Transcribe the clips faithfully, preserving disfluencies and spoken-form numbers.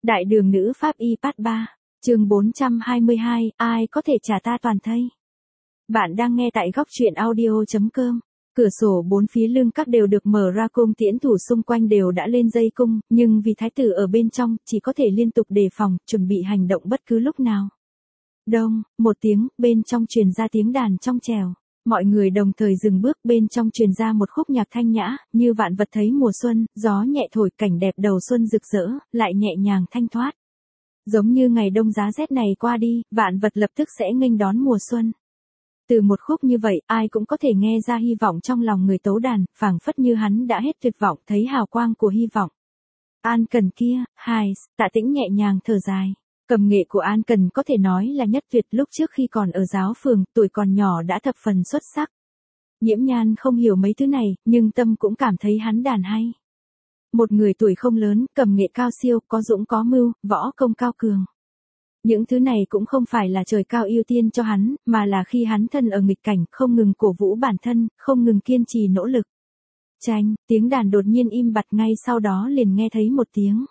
Đại đường nữ pháp y part ba, chương bốn trăm hai mươi hai, ai có thể trả ta toàn thây? Bạn đang nghe tại góc truyện audio chấm com. Cửa sổ bốn phía lương các đều được mở ra, cung tiễn thủ xung quanh đều đã lên dây cung, nhưng vì thái tử ở bên trong, chỉ có thể liên tục đề phòng, chuẩn bị hành động bất cứ lúc nào. Đông, một tiếng, bên trong truyền ra tiếng đàn trong trèo. Mọi người đồng thời dừng bước, bên trong truyền ra một khúc nhạc thanh nhã, như vạn vật thấy mùa xuân, gió nhẹ thổi cảnh đẹp đầu xuân rực rỡ, lại nhẹ nhàng thanh thoát. Giống như ngày đông giá rét này qua đi, vạn vật lập tức sẽ nghênh đón mùa xuân. Từ một khúc như vậy, ai cũng có thể nghe ra hy vọng trong lòng người tấu đàn, phảng phất như hắn đã hết tuyệt vọng, thấy hào quang của hy vọng. An Cần kia, hài, Tạ Tĩnh nhẹ nhàng thở dài. Cầm nghệ của An Cần có thể nói là nhất tuyệt, lúc trước khi còn ở giáo phường, tuổi còn nhỏ đã thập phần xuất sắc. Nhiễm Nhan không hiểu mấy thứ này, nhưng tâm cũng cảm thấy hắn đàn hay. Một người tuổi không lớn, cầm nghệ cao siêu, có dũng có mưu, võ công cao cường. Những thứ này cũng không phải là trời cao ưu tiên cho hắn, mà là khi hắn thân ở nghịch cảnh, không ngừng cổ vũ bản thân, không ngừng kiên trì nỗ lực. Chanh, tiếng đàn đột nhiên im bặt, ngay sau đó liền nghe thấy một tiếng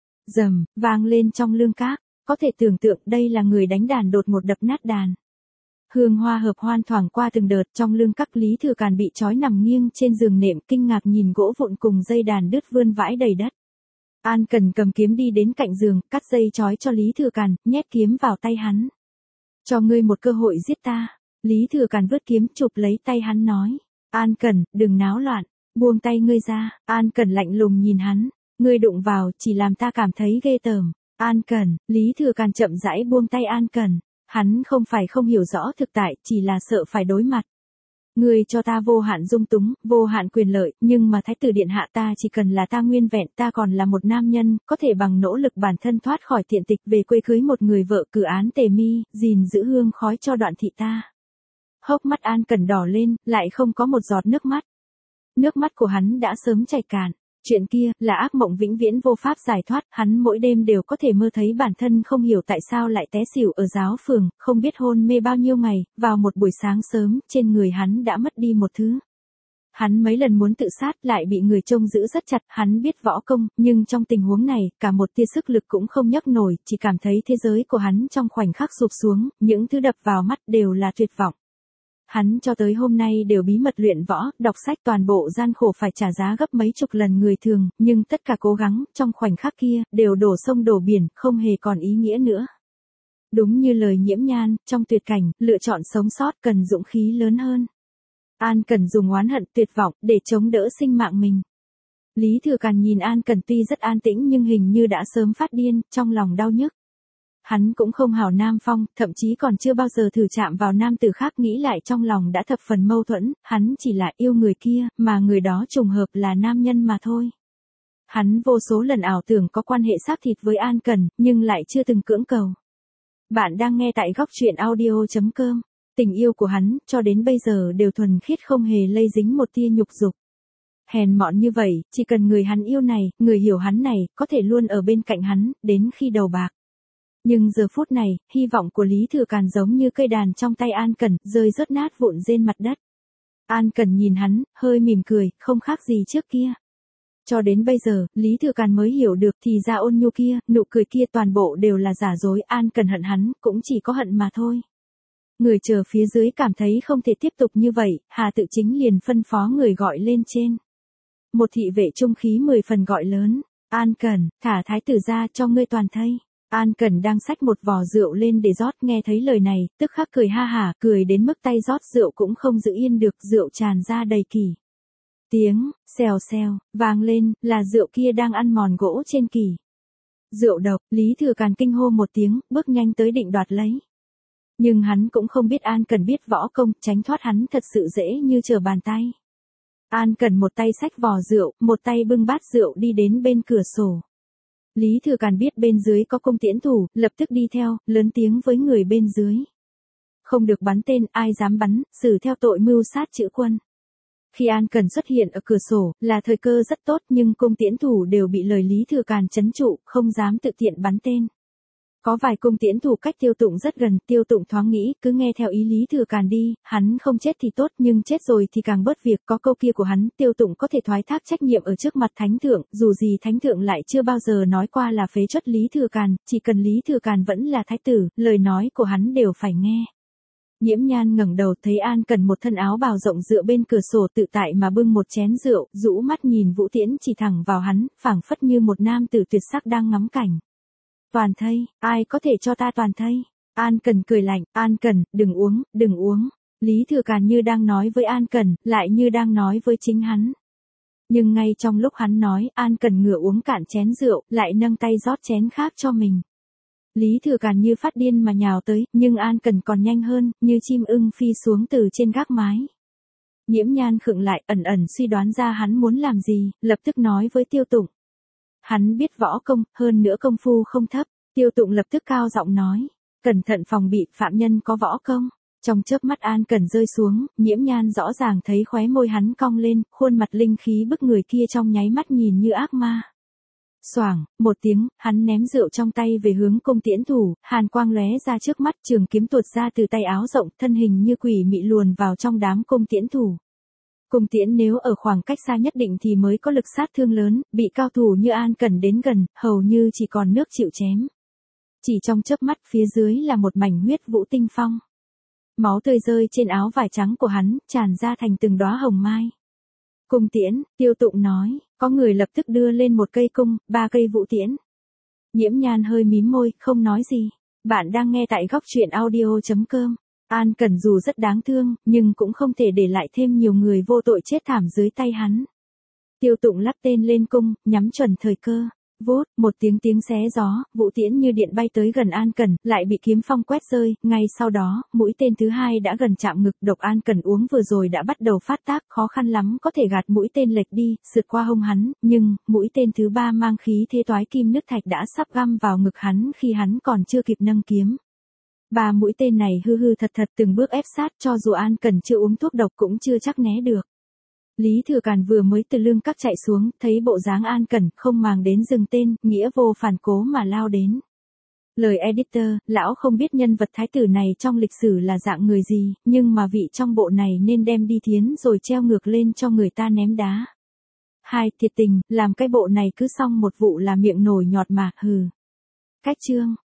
rầm vang lên trong lương các. Có thể tưởng tượng đây là người đánh đàn đột ngột đập nát đàn. Hương hoa hợp hoan thoảng qua từng đợt, trong lương các Lý Thừa Càn bị trói nằm nghiêng trên giường nệm, kinh ngạc nhìn gỗ vụn cùng dây đàn đứt vươn vãi đầy đất. An Cần cầm kiếm đi đến cạnh giường, cắt dây trói cho Lý Thừa Càn, nhét kiếm vào tay hắn. Cho ngươi một cơ hội giết ta. Lý Thừa Càn vứt kiếm, chụp lấy tay hắn nói. An Cần, đừng náo loạn, buông tay ngươi ra. An Cần lạnh lùng nhìn hắn. Ngươi đụng vào, chỉ làm ta cảm thấy ghê tởm. An Cần, Lý Thừa Càn chậm rãi buông tay An Cần. Hắn không phải không hiểu rõ thực tại, chỉ là sợ phải đối mặt. Ngươi cho ta vô hạn dung túng, vô hạn quyền lợi, nhưng mà thái tử điện hạ ta chỉ cần là ta nguyên vẹn, ta còn là một nam nhân, có thể bằng nỗ lực bản thân thoát khỏi tiện tịch, về quê cưới một người vợ, cử án tề mi, gìn giữ hương khói cho đoạn thị ta. Hốc mắt An Cần đỏ lên, lại không có một giọt nước mắt. Nước mắt của hắn đã sớm chảy cạn. Chuyện kia, là ác mộng vĩnh viễn vô pháp giải thoát, hắn mỗi đêm đều có thể mơ thấy bản thân không hiểu tại sao lại té xỉu ở giáo phường, không biết hôn mê bao nhiêu ngày, vào một buổi sáng sớm, trên người hắn đã mất đi một thứ. Hắn mấy lần muốn tự sát, lại bị người trông giữ rất chặt, hắn biết võ công, nhưng trong tình huống này, cả một tia sức lực cũng không nhấc nổi, chỉ cảm thấy thế giới của hắn trong khoảnh khắc sụp xuống, những thứ đập vào mắt đều là tuyệt vọng. Hắn cho tới hôm nay đều bí mật luyện võ, đọc sách, toàn bộ gian khổ phải trả giá gấp mấy chục lần người thường, nhưng tất cả cố gắng, trong khoảnh khắc kia, đều đổ sông đổ biển, không hề còn ý nghĩa nữa. Đúng như lời Nhiễm Nhan, trong tuyệt cảnh, lựa chọn sống sót cần dũng khí lớn hơn. An Cần dùng oán hận, tuyệt vọng, để chống đỡ sinh mạng mình. Lý Thừa Càn nhìn An Cần tuy rất an tĩnh nhưng hình như đã sớm phát điên, trong lòng đau nhức. Hắn cũng không hảo nam phong, thậm chí còn chưa bao giờ thử chạm vào nam tử khác, nghĩ lại trong lòng đã thập phần mâu thuẫn, hắn chỉ là yêu người kia, mà người đó trùng hợp là nam nhân mà thôi. Hắn vô số lần ảo tưởng có quan hệ xác thịt với An Cần, nhưng lại chưa từng cưỡng cầu. Bạn đang nghe tại góc truyện audio chấm com. Tình yêu của hắn, cho đến bây giờ đều thuần khiết, không hề lây dính một tia nhục dục. Hèn mọn như vậy, chỉ cần người hắn yêu này, người hiểu hắn này, có thể luôn ở bên cạnh hắn, đến khi đầu bạc. Nhưng giờ phút này, hy vọng của Lý Thừa Càn giống như cây đàn trong tay An Cần, rơi rớt nát vụn trên mặt đất. An Cần nhìn hắn, hơi mỉm cười, không khác gì trước kia. Cho đến bây giờ, Lý Thừa Càn mới hiểu được, thì ra ôn nhu kia, nụ cười kia toàn bộ đều là giả dối. An Cần hận hắn, cũng chỉ có hận mà thôi. Người chờ phía dưới cảm thấy không thể tiếp tục như vậy, Hà Tự Chính liền phân phó người gọi lên trên. Một thị vệ trung khí mười phần gọi lớn, An Cần, thả thái tử ra cho ngươi toàn thây. An Cần đang xách một vò rượu lên để rót, nghe thấy lời này, tức khắc cười ha hả, cười đến mức tay rót rượu cũng không giữ yên được, rượu tràn ra đầy kỳ. Tiếng, xèo xèo, vang lên, là rượu kia đang ăn mòn gỗ trên kỳ. Rượu độc, Lý Thừa Càn kinh hô một tiếng, bước nhanh tới định đoạt lấy. Nhưng hắn cũng không biết An Cần biết võ công, tránh thoát hắn thật sự dễ như trở bàn tay. An Cần một tay xách vò rượu, một tay bưng bát rượu đi đến bên cửa sổ. Lý Thừa Càn biết bên dưới có cung tiễn thủ, lập tức đi theo, lớn tiếng với người bên dưới. Không được bắn tên, ai dám bắn, xử theo tội mưu sát chữ quân. Khi An Cần xuất hiện ở cửa sổ, là thời cơ rất tốt, nhưng cung tiễn thủ đều bị lời Lý Thừa Càn trấn trụ, không dám tự tiện bắn tên. Có vài cung tiễn thủ cách Tiêu Tụng rất gần, Tiêu Tụng thoáng nghĩ, cứ nghe theo ý Lý Thừa Càn đi, hắn không chết thì tốt, nhưng chết rồi thì càng bớt việc, có câu kia của hắn, Tiêu Tụng có thể thoái thác trách nhiệm ở trước mặt Thánh Thượng, dù gì Thánh Thượng lại chưa bao giờ nói qua là phế truất Lý Thừa Càn, chỉ cần Lý Thừa Càn vẫn là thái tử, lời nói của hắn đều phải nghe. Nhiễm Nhan ngẩng đầu thấy An Cần một thân áo bào rộng dựa bên cửa sổ tự tại mà bưng một chén rượu, rũ mắt nhìn Vũ Tiễn chỉ thẳng vào hắn, phảng phất như một nam tử tuyệt sắc đang ngắm cảnh. Toàn thây, ai có thể cho ta toàn thây? An Cần cười lạnh, An Cần, đừng uống, đừng uống. Lý Thừa Càn như đang nói với An Cần, lại như đang nói với chính hắn. Nhưng ngay trong lúc hắn nói, An Cần ngửa uống cạn chén rượu, lại nâng tay rót chén khác cho mình. Lý Thừa Càn như phát điên mà nhào tới, nhưng An Cần còn nhanh hơn, như chim ưng phi xuống từ trên gác mái. Nhiễm Nhan khựng lại, ẩn ẩn suy đoán ra hắn muốn làm gì, lập tức nói với Tiêu Tụng. Hắn biết võ công, hơn nữa công phu không thấp. Tiêu Tụng lập tức cao giọng nói, cẩn thận phòng bị, phạm nhân có võ công. Trong chớp mắt An Cần rơi xuống, Nhiễm Nhan rõ ràng thấy khóe môi hắn cong lên, khuôn mặt linh khí bức người kia trong nháy mắt nhìn như ác ma. Xoảng, một tiếng, hắn ném rượu trong tay về hướng cung tiễn thủ, hàn quang lóe ra trước mắt, trường kiếm tuột ra từ tay áo rộng, thân hình như quỷ mị luồn vào trong đám cung tiễn thủ. Cung tiễn nếu ở khoảng cách xa nhất định thì mới có lực sát thương lớn, bị cao thủ như An Cần đến gần, hầu như chỉ còn nước chịu chém. Chỉ trong chớp mắt phía dưới là một mảnh huyết vũ tinh phong. Máu tươi rơi trên áo vải trắng của hắn, tràn ra thành từng đóa hồng mai. Cung tiễn, Tiêu Tụng nói, có người lập tức đưa lên một cây cung, ba cây vũ tiễn. Nhiễm Nhan hơi mím môi, không nói gì. Bạn đang nghe tại góc truyện audio chấm com. An Cần dù rất đáng thương, nhưng cũng không thể để lại thêm nhiều người vô tội chết thảm dưới tay hắn. Tiêu Tụng lắp tên lên cung, nhắm chuẩn thời cơ. Vút, một tiếng tiếng xé gió, vũ tiễn như điện bay tới gần An Cần, lại bị kiếm phong quét rơi, ngay sau đó, mũi tên thứ hai đã gần chạm ngực, độc An Cần uống vừa rồi đã bắt đầu phát tác, khó khăn lắm có thể gạt mũi tên lệch đi, sượt qua hông hắn, nhưng, mũi tên thứ ba mang khí thế toái kim nứt thạch đã sắp găm vào ngực hắn khi hắn còn chưa kịp nâng kiếm. Ba mũi tên này hư hư thật thật từng bước ép sát, cho dù An Cần chưa uống thuốc độc cũng chưa chắc né được. Lý Thừa Càn vừa mới từ lương các chạy xuống, thấy bộ dáng An Cần, không màng đến dừng tên, nghĩa vô phản cố mà lao đến. Lời editor, lão không biết nhân vật thái tử này trong lịch sử là dạng người gì, nhưng mà vị trong bộ này nên đem đi thiến rồi treo ngược lên cho người ta ném đá. Hai, thiệt tình, làm cái bộ này cứ xong một vụ là miệng nổi nhọt mạc hừ. Cách chương.